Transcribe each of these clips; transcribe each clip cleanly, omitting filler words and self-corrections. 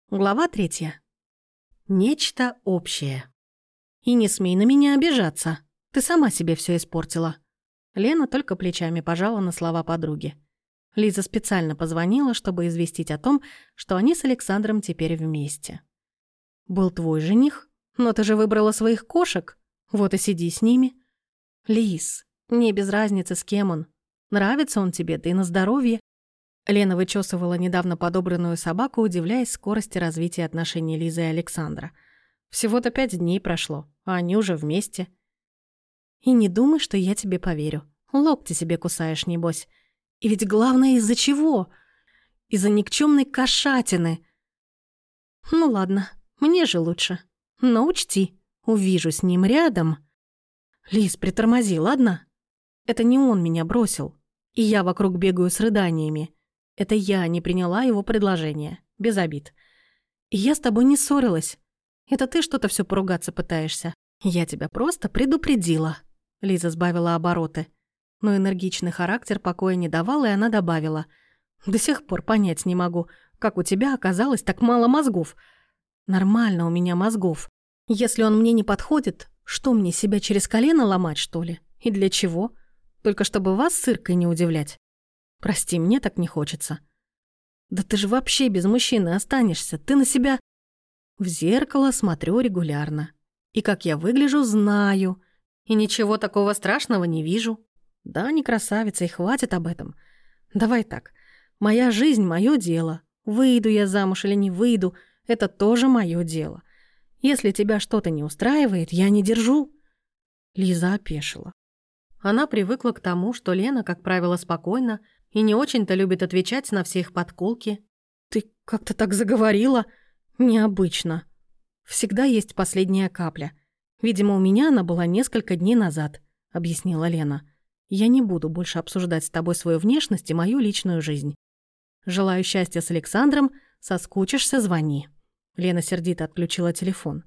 Глава 3. Нечто общее. «И не смей на меня обижаться. Ты сама себе все испортила». Лена только плечами пожала на слова подруги. Лиза специально позвонила, чтобы известить о том, что они с Александром теперь вместе. «Был твой жених? Но ты же выбрала своих кошек. Вот и сиди с ними». «Лиз, мне без разницы, с кем он. Нравится он тебе, да и на здоровье». Лена вычесывала недавно подобранную собаку, удивляясь скорости развития отношений Лизы и Александра. Всего-то 5 дней прошло, а они уже вместе. «И не думай, что я тебе поверю. Локти себе кусаешь, небось. И ведь главное, из-за чего? Из-за никчемной кошатины. Ну ладно, мне же лучше. Но учти, увижу с ним рядом». «Лиз, притормози, ладно? Это не он меня бросил. И я вокруг бегаю с рыданиями. Это я не приняла его предложение. Без обид. И я с тобой не ссорилась. Это ты что-то все поругаться пытаешься. Я тебя просто предупредила». Лиза сбавила обороты. Но энергичный характер покоя не давал, и она добавила. «До сих пор понять не могу, как у тебя оказалось так мало мозгов. Нормально у меня мозгов. Если он мне не подходит, что мне себя через колено ломать, что ли? И для чего? Только чтобы вас с Иркой не удивлять. Прости, мне так не хочется». «Да ты же вообще без мужчины останешься. Ты на себя...» «В зеркало смотрю регулярно. И как я выгляжу, знаю. И ничего такого страшного не вижу. Да, не красавица, и хватит об этом. Давай так. Моя жизнь — моё дело. Выйду я замуж или не выйду — это тоже моё дело. Если тебя что-то не устраивает, я не держу». Лиза опешила. Она привыкла к тому, что Лена, как правило, спокойна и не очень-то любит отвечать на все их подколки. «Ты как-то так заговорила? Необычно. Всегда есть последняя капля. Видимо, у меня она была несколько дней назад», — объяснила Лена. «Я не буду больше обсуждать с тобой свою внешность и мою личную жизнь. Желаю счастья с Александром, соскучишься — звони». Лена сердито отключила телефон.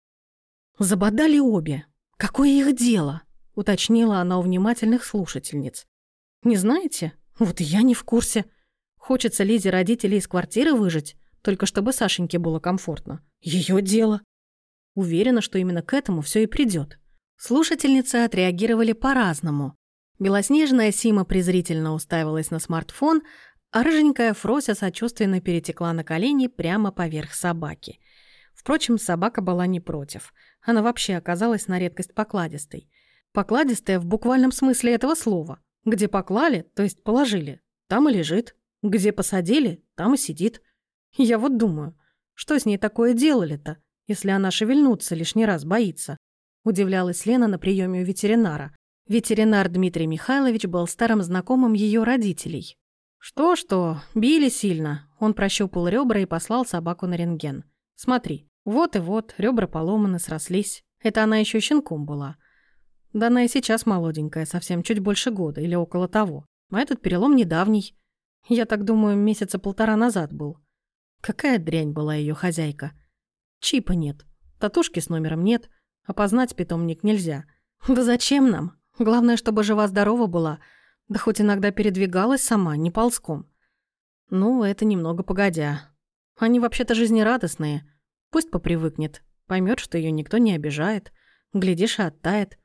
«Забодали обе. Какое их дело?» — уточнила она у внимательных слушательниц. «Не знаете? Вот и я не в курсе. Хочется Лизе родителей из квартиры выжить, только чтобы Сашеньке было комфортно. Ее дело». Уверена, что именно к этому все и придет. Слушательницы отреагировали по-разному. Белоснежная Сима презрительно уставилась на смартфон, а рыженькая Фрося сочувственно перетекла на колени прямо поверх собаки. Впрочем, собака была не против. Она вообще оказалась на редкость покладистой. Покладистая в буквальном смысле этого слова. Где поклали, то есть положили, там и лежит. Где посадили, там и сидит. Я вот думаю, что с ней такое делали-то, если она шевельнуться лишний раз боится? Удивлялась Лена на приеме у ветеринара. Ветеринар Дмитрий Михайлович был старым знакомым ее родителей. Что-что, били сильно. Он прощупал ребра и послал собаку на рентген. Смотри, вот и вот, ребра поломаны, срослись. Это она еще щенком была. Да она и сейчас молоденькая, совсем чуть больше года или около того. А этот перелом недавний. Я так думаю, месяца 1,5 назад был. Какая дрянь была ее хозяйка. Чипа нет, татушки с номером нет, опознать питомник нельзя. Да зачем нам? Главное, чтобы жива-здорова была, да хоть иногда передвигалась сама, не ползком. Ну, это немного погодя. Они вообще-то жизнерадостные. Пусть попривыкнет, поймет, что ее никто не обижает. Глядишь, и оттает.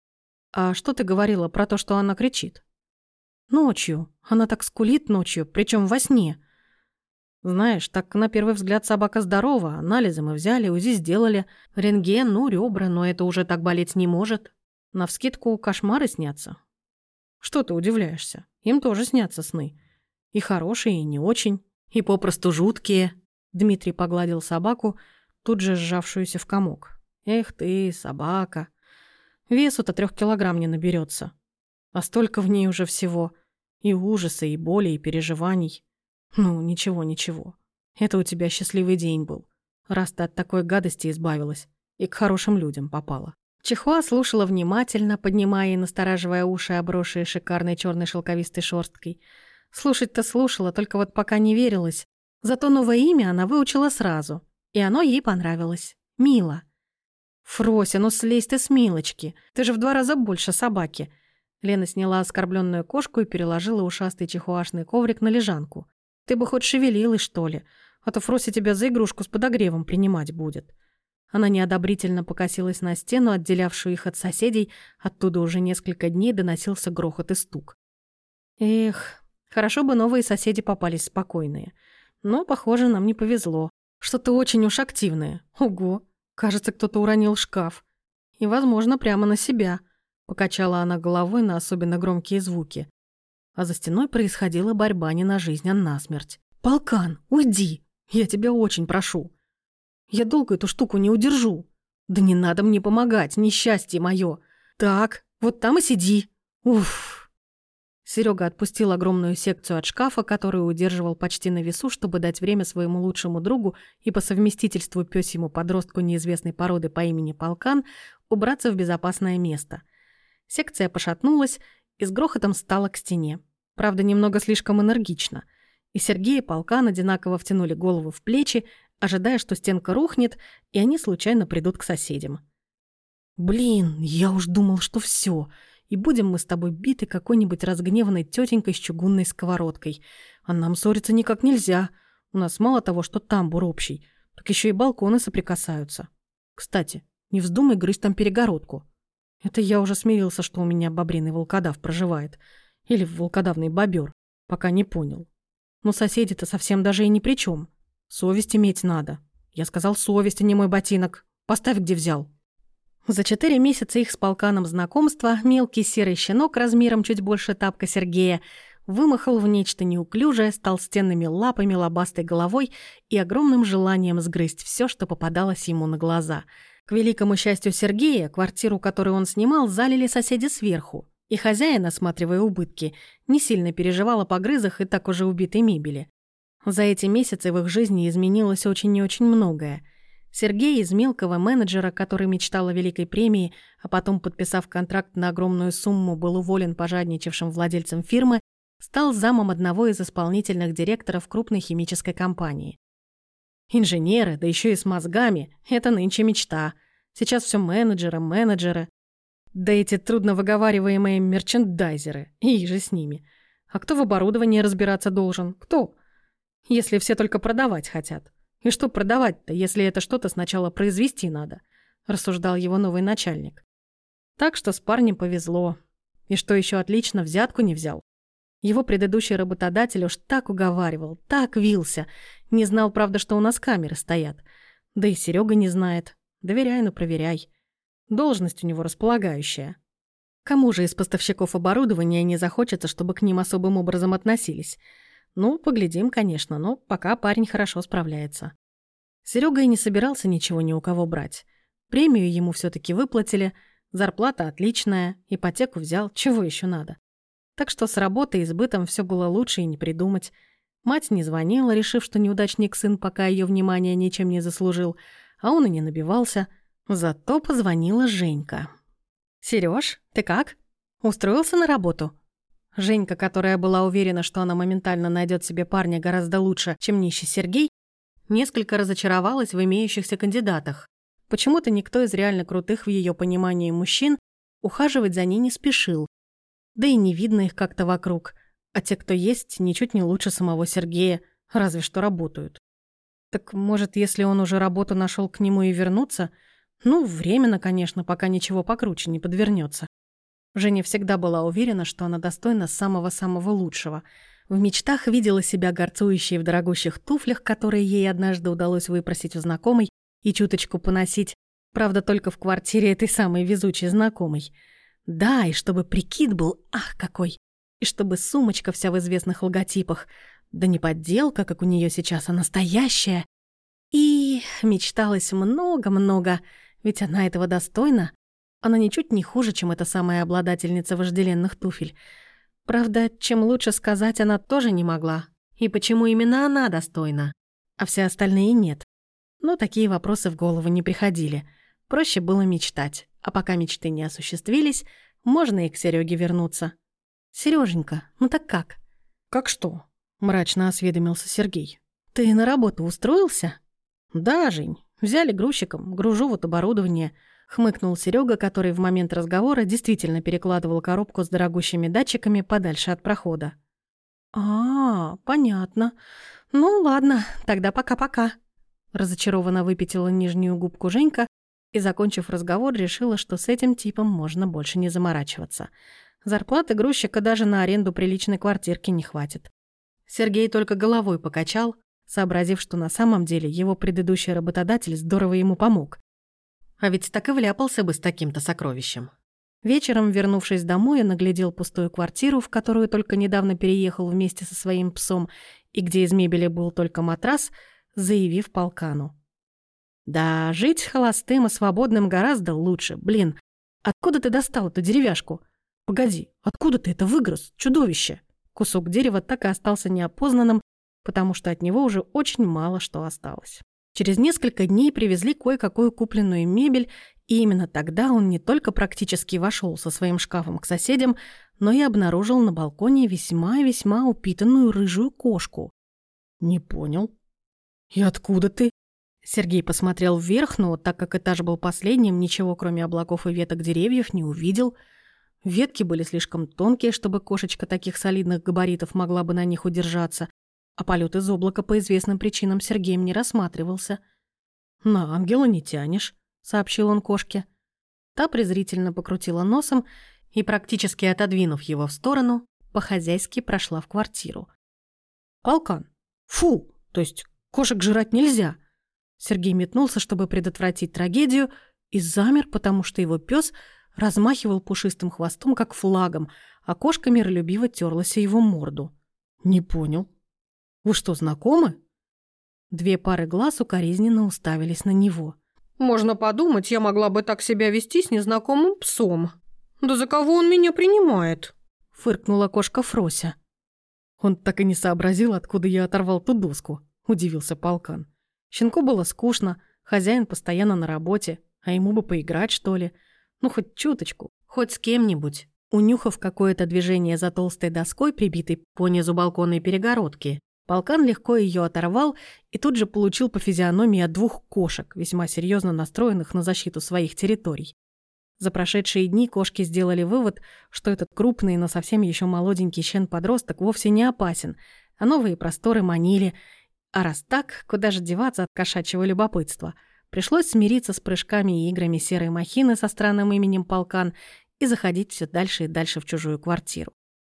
А что ты говорила про то, что она кричит? Ночью. Она так скулит ночью, причем во сне. Знаешь, так на первый взгляд собака здорова, анализы мы взяли, УЗИ сделали, рентген, ну, ребра, но это уже так болеть не может. Навскидку кошмары снятся. Что ты удивляешься? Им тоже снятся сны. И хорошие, и не очень, и попросту жуткие. Дмитрий погладил собаку, тут же сжавшуюся в комок. Эх ты, собака. Весу-то 3 килограмм не наберется. А столько в ней уже всего. И ужаса, и боли, и переживаний. Ну, ничего. Это у тебя счастливый день был. Раз ты от такой гадости избавилась и к хорошим людям попала. Чихуа слушала внимательно, поднимая и настораживая уши, обросшие шикарной черной шелковистой шерсткой. Слушать-то слушала, только вот пока не верилась. Зато новое имя она выучила сразу. И оно ей понравилось. Мила. «Фрося, ну слезь ты с Милочки. Ты же в 2 раза больше собаки». Лена сняла оскорбленную кошку и переложила ушастый чихуашный коврик на лежанку. «Ты бы хоть шевелилась, что ли? а то Фрося тебя за игрушку с подогревом принимать будет». Она неодобрительно покосилась на стену, отделявшую их от соседей, оттуда уже несколько дней доносился грохот и стук. Эх, хорошо бы новые соседи попались спокойные. Но, похоже, нам не повезло. Что-то очень уж активное. Ого, кажется, кто-то уронил шкаф. И, возможно, прямо на себя. Покачала она головой на особенно громкие звуки. А за стеной происходила борьба не на жизнь, а на смерть. «Полкан, уйди! Я тебя очень прошу! Я долго эту штуку не удержу! Да не надо мне помогать, несчастье мое! Так, вот там и сиди! Уф!» Серега отпустил огромную секцию от шкафа, которую удерживал почти на весу, чтобы дать время своему лучшему другу и по совместительству пёсьему подростку неизвестной породы по имени Полкан убраться в безопасное место. Секция пошатнулась и с грохотом стала к стене. Правда, немного слишком энергично. И Сергей и Полкан одинаково втянули голову в плечи, ожидая, что стенка рухнет, и они случайно придут к соседям. «Блин, я уж думал, что всё. И будем мы с тобой биты какой-нибудь разгневанной тётенькой с чугунной сковородкой. А нам ссориться никак нельзя. У нас мало того, что тамбур общий, так ещё и балконы соприкасаются. Кстати, не вздумай грызть там перегородку. Это я уже смирился, что у меня бобриный волкодав проживает. Или волкодавный бобер, пока не понял. Но соседи-то совсем даже и ни при чём. Совесть иметь надо. Я сказал совесть, а не мой ботинок. Поставь, где взял». За 4 месяца их с Полканом знакомства мелкий серый щенок размером чуть больше тапка Сергея вымахал в нечто неуклюжее с толстенными лапами, лобастой головой и огромным желанием сгрызть все, что попадалось ему на глаза. К великому счастью Сергея, квартиру, которую он снимал, залили соседи сверху, и хозяин, осматривая убытки, не сильно переживал о погрызах и так уже убитой мебели. За эти месяцы в их жизни изменилось очень и очень многое. Сергей из мелкого менеджера, который мечтал о великой премии, а потом, подписав контракт на огромную сумму, был уволен пожадничавшим владельцем фирмы, стал замом одного из исполнительных директоров крупной химической компании. Инженеры, да еще и с мозгами – это нынче мечта. Сейчас все менеджеры. Да эти трудновыговариваемые мерчендайзеры, и же с ними. А кто в оборудовании разбираться должен? Кто? Если все только продавать хотят. И что продавать-то, если это что-то сначала произвести надо? Рассуждал его новый начальник. Так что с парнем повезло. И что еще отлично, взятку не взял. Его предыдущий работодатель уж так уговаривал, так вился. Не знал, правда, что у нас камеры стоят. Да и Серега не знает. Доверяй, но проверяй. Должность у него располагающая. Кому же из поставщиков оборудования не захочется, чтобы к ним особым образом относились? Ну, поглядим, конечно, но пока парень хорошо справляется. Серега и не собирался ничего ни у кого брать. Премию ему все-таки выплатили, зарплата отличная, ипотеку взял, чего еще надо. Так что с работой и с бытом все было лучше и не придумать. Мать не звонила, решив, что неудачник сын пока ее внимания ничем не заслужил, а он и не набивался. Зато позвонила Женька. «Серёж, ты как? Устроился на работу?» Женька, которая была уверена, что она моментально найдет себе парня гораздо лучше, чем нищий Сергей, несколько разочаровалась в имеющихся кандидатах. Почему-то никто из реально крутых в ее понимании мужчин ухаживать за ней не спешил. Да и не видно их как-то вокруг. А те, кто есть, ничуть не лучше самого Сергея, разве что работают. Так может, если он уже работу нашел, к нему и вернуться? Ну, временно, конечно, пока ничего покруче не подвернется. Женя всегда была уверена, что она достойна самого-самого лучшего. В мечтах видела себя горцующей в дорогущих туфлях, которые ей однажды удалось выпросить у знакомой и чуточку поносить, правда, только в квартире этой самой везучей знакомой. Да, и чтобы прикид был, ах, какой! И чтобы сумочка вся в известных логотипах. Да не подделка, как у нее сейчас, а настоящая. И мечталось много-много, ведь она этого достойна. Она ничуть не хуже, чем эта самая обладательница вожделенных туфель. Правда, чем лучше сказать, она тоже не могла. И почему именно она достойна, а все остальные нет? Но такие вопросы в голову не приходили. Проще было мечтать. А пока мечты не осуществились, можно и к Серёге вернуться. «Серёженька, ну так как?» «Как что?» – мрачно осведомился Сергей. «Ты на работу устроился?» «Да, Жень. Взяли грузчиком. Гружу вот оборудование». Хмыкнул Серега, который в момент разговора действительно перекладывал коробку с дорогущими датчиками подальше от прохода. «А, понятно. «Ну, ладно, тогда пока-пока», — разочарованно выпятила нижнюю губку Женька и, закончив разговор, решила, что с этим типом можно больше не заморачиваться. Зарплаты грузчика даже на аренду приличной квартирки не хватит. Сергей только головой покачал, сообразив, что на самом деле его предыдущий работодатель здорово ему помог. А ведь так и вляпался бы с таким-то сокровищем. Вечером, вернувшись домой, он оглядел пустую квартиру, в которую только недавно переехал вместе со своим псом, и где из мебели был только матрас, заявив полкану: «Да, жить холостым и свободным гораздо лучше. Блин, откуда ты достал эту деревяшку? Погоди, откуда ты это выгрыз, чудовище?» Кусок дерева так и остался неопознанным, потому что от него уже очень мало что осталось. Через несколько дней привезли кое-какую купленную мебель, и именно тогда он не только практически вошел со своим шкафом к соседям, но и обнаружил на балконе весьма-весьма упитанную рыжую кошку. «Не понял. И откуда ты?» Сергей посмотрел вверх, но так как этаж был последним, ничего кроме облаков и веток деревьев не увидел. Ветки были слишком тонкие, чтобы кошечка таких солидных габаритов могла бы на них удержаться, а полет из облака по известным причинам Сергеем не рассматривался. «На ангела не тянешь», — сообщил он кошке. Та презрительно покрутила носом и, практически отодвинув его в сторону, по-хозяйски прошла в квартиру. «Полкан! Фу! То есть кошек жрать нельзя!» Сергей метнулся, чтобы предотвратить трагедию, и замер, потому что его пес размахивал пушистым хвостом, как флагом, а кошка миролюбиво терлась о его морду. «Не понял. Вы что, знакомы?» Две пары глаз укоризненно уставились на него. «Можно подумать, я могла бы так себя вести с незнакомым псом. Да за кого он меня принимает?» — фыркнула кошка Фрося. «Он так и не сообразил, откуда я оторвал ту доску», — удивился полкан. Щенку было скучно, хозяин постоянно на работе, а ему бы поиграть, что ли. Ну, хоть чуточку, хоть с кем-нибудь. Унюхав какое-то движение за толстой доской, прибитой по низу балконной перегородки, полкан легко ее оторвал и тут же получил по физиономии от двух кошек, весьма серьезно настроенных на защиту своих территорий. За прошедшие дни кошки сделали вывод, что этот крупный, но совсем еще молоденький щен-подросток вовсе не опасен, а новые просторы манили. А раз так, куда же деваться от кошачьего любопытства? Пришлось смириться с прыжками и играми серой махины со странным именем Полкан и заходить все дальше и дальше в чужую квартиру.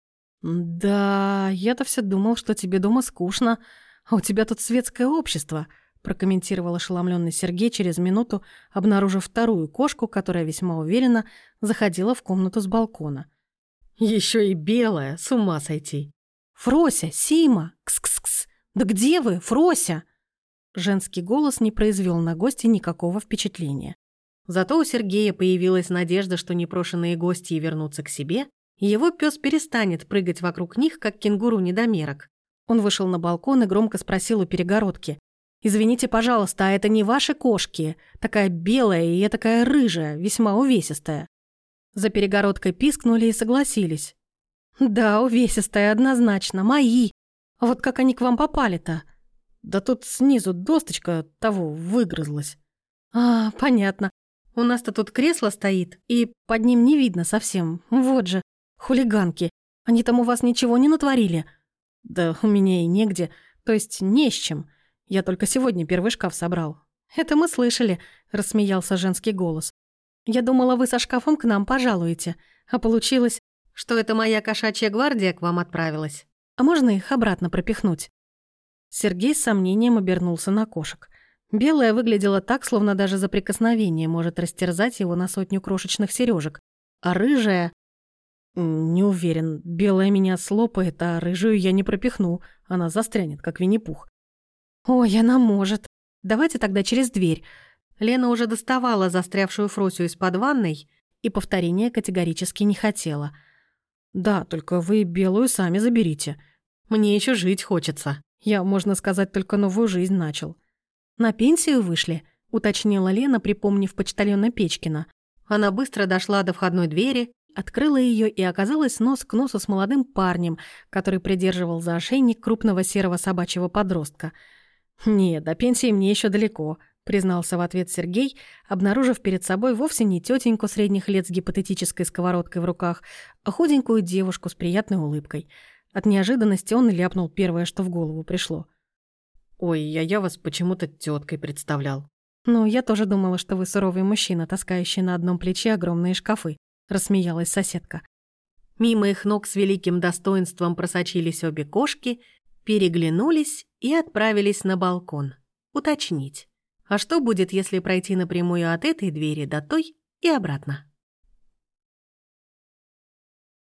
«Да, я-то все думал, что тебе дома скучно, а у тебя тут светское общество», прокомментировал ошеломленный Сергей через минуту, обнаружив вторую кошку, которая весьма уверенно заходила в комнату с балкона. Еще и белая, с ума сойти. «Фрося, Сима, кс-кс-кс, да где вы, Фрося?» Женский голос не произвел на гостя никакого впечатления. Зато у Сергея появилась надежда, что непрошенные гости вернутся к себе, и его пес перестанет прыгать вокруг них, как кенгуру-недомерок. Он вышел на балкон и громко спросил у перегородки: «Извините, пожалуйста, а это не ваши кошки? Такая белая и такая рыжая, весьма увесистая». За перегородкой пискнули и согласились. «Да, увесистая, однозначно, мои. А вот как они к вам попали-то?» «Да тут снизу досточка того выгрызлась». «А, понятно. У нас-то тут кресло стоит, и под ним не видно совсем. Вот же, хулиганки. Они там у вас ничего не натворили?» «Да у меня и негде, то есть не с чем. Я только сегодня первый шкаф собрал». «Это мы слышали», — рассмеялся женский голос. «Я думала, вы со шкафом к нам пожалуете, а получилось, что это моя кошачья гвардия к вам отправилась. А можно их обратно пропихнуть?» Сергей с сомнением обернулся на кошек. Белая выглядела так, словно даже за прикосновение может растерзать его на 100 крошечных сережек. А рыжая... Не уверен, белая меня слопает, а рыжую я не пропихну. Она застрянет, как Винни-Пух. «Ой, она может. Давайте тогда через дверь». Лена уже доставала застрявшую Фросю из-под ванной и повторения категорически не хотела. «Да, только вы белую сами заберите. Мне еще жить хочется. Я, можно сказать, только новую жизнь начал». «На пенсию вышли?» — уточнила Лена, припомнив почтальона Печкина. Она быстро дошла до входной двери, открыла ее и оказалась нос к носу с молодым парнем, который придерживал за ошейник крупного серого собачьего подростка. «Нет, до пенсии мне еще далеко», — признался в ответ Сергей, обнаружив перед собой вовсе не тетеньку средних лет с гипотетической сковородкой в руках, а худенькую девушку с приятной улыбкой. От неожиданности он ляпнул первое, что в голову пришло. Ой, а я вас почему-то теткой представлял. «Ну, я тоже думала, что вы суровый мужчина, таскающий на одном плече огромные шкафы», — рассмеялась соседка. Мимо их ног с великим достоинством просочились обе кошки, переглянулись и отправились на балкон. Уточнить. А что будет, если пройти напрямую от этой двери до той и обратно?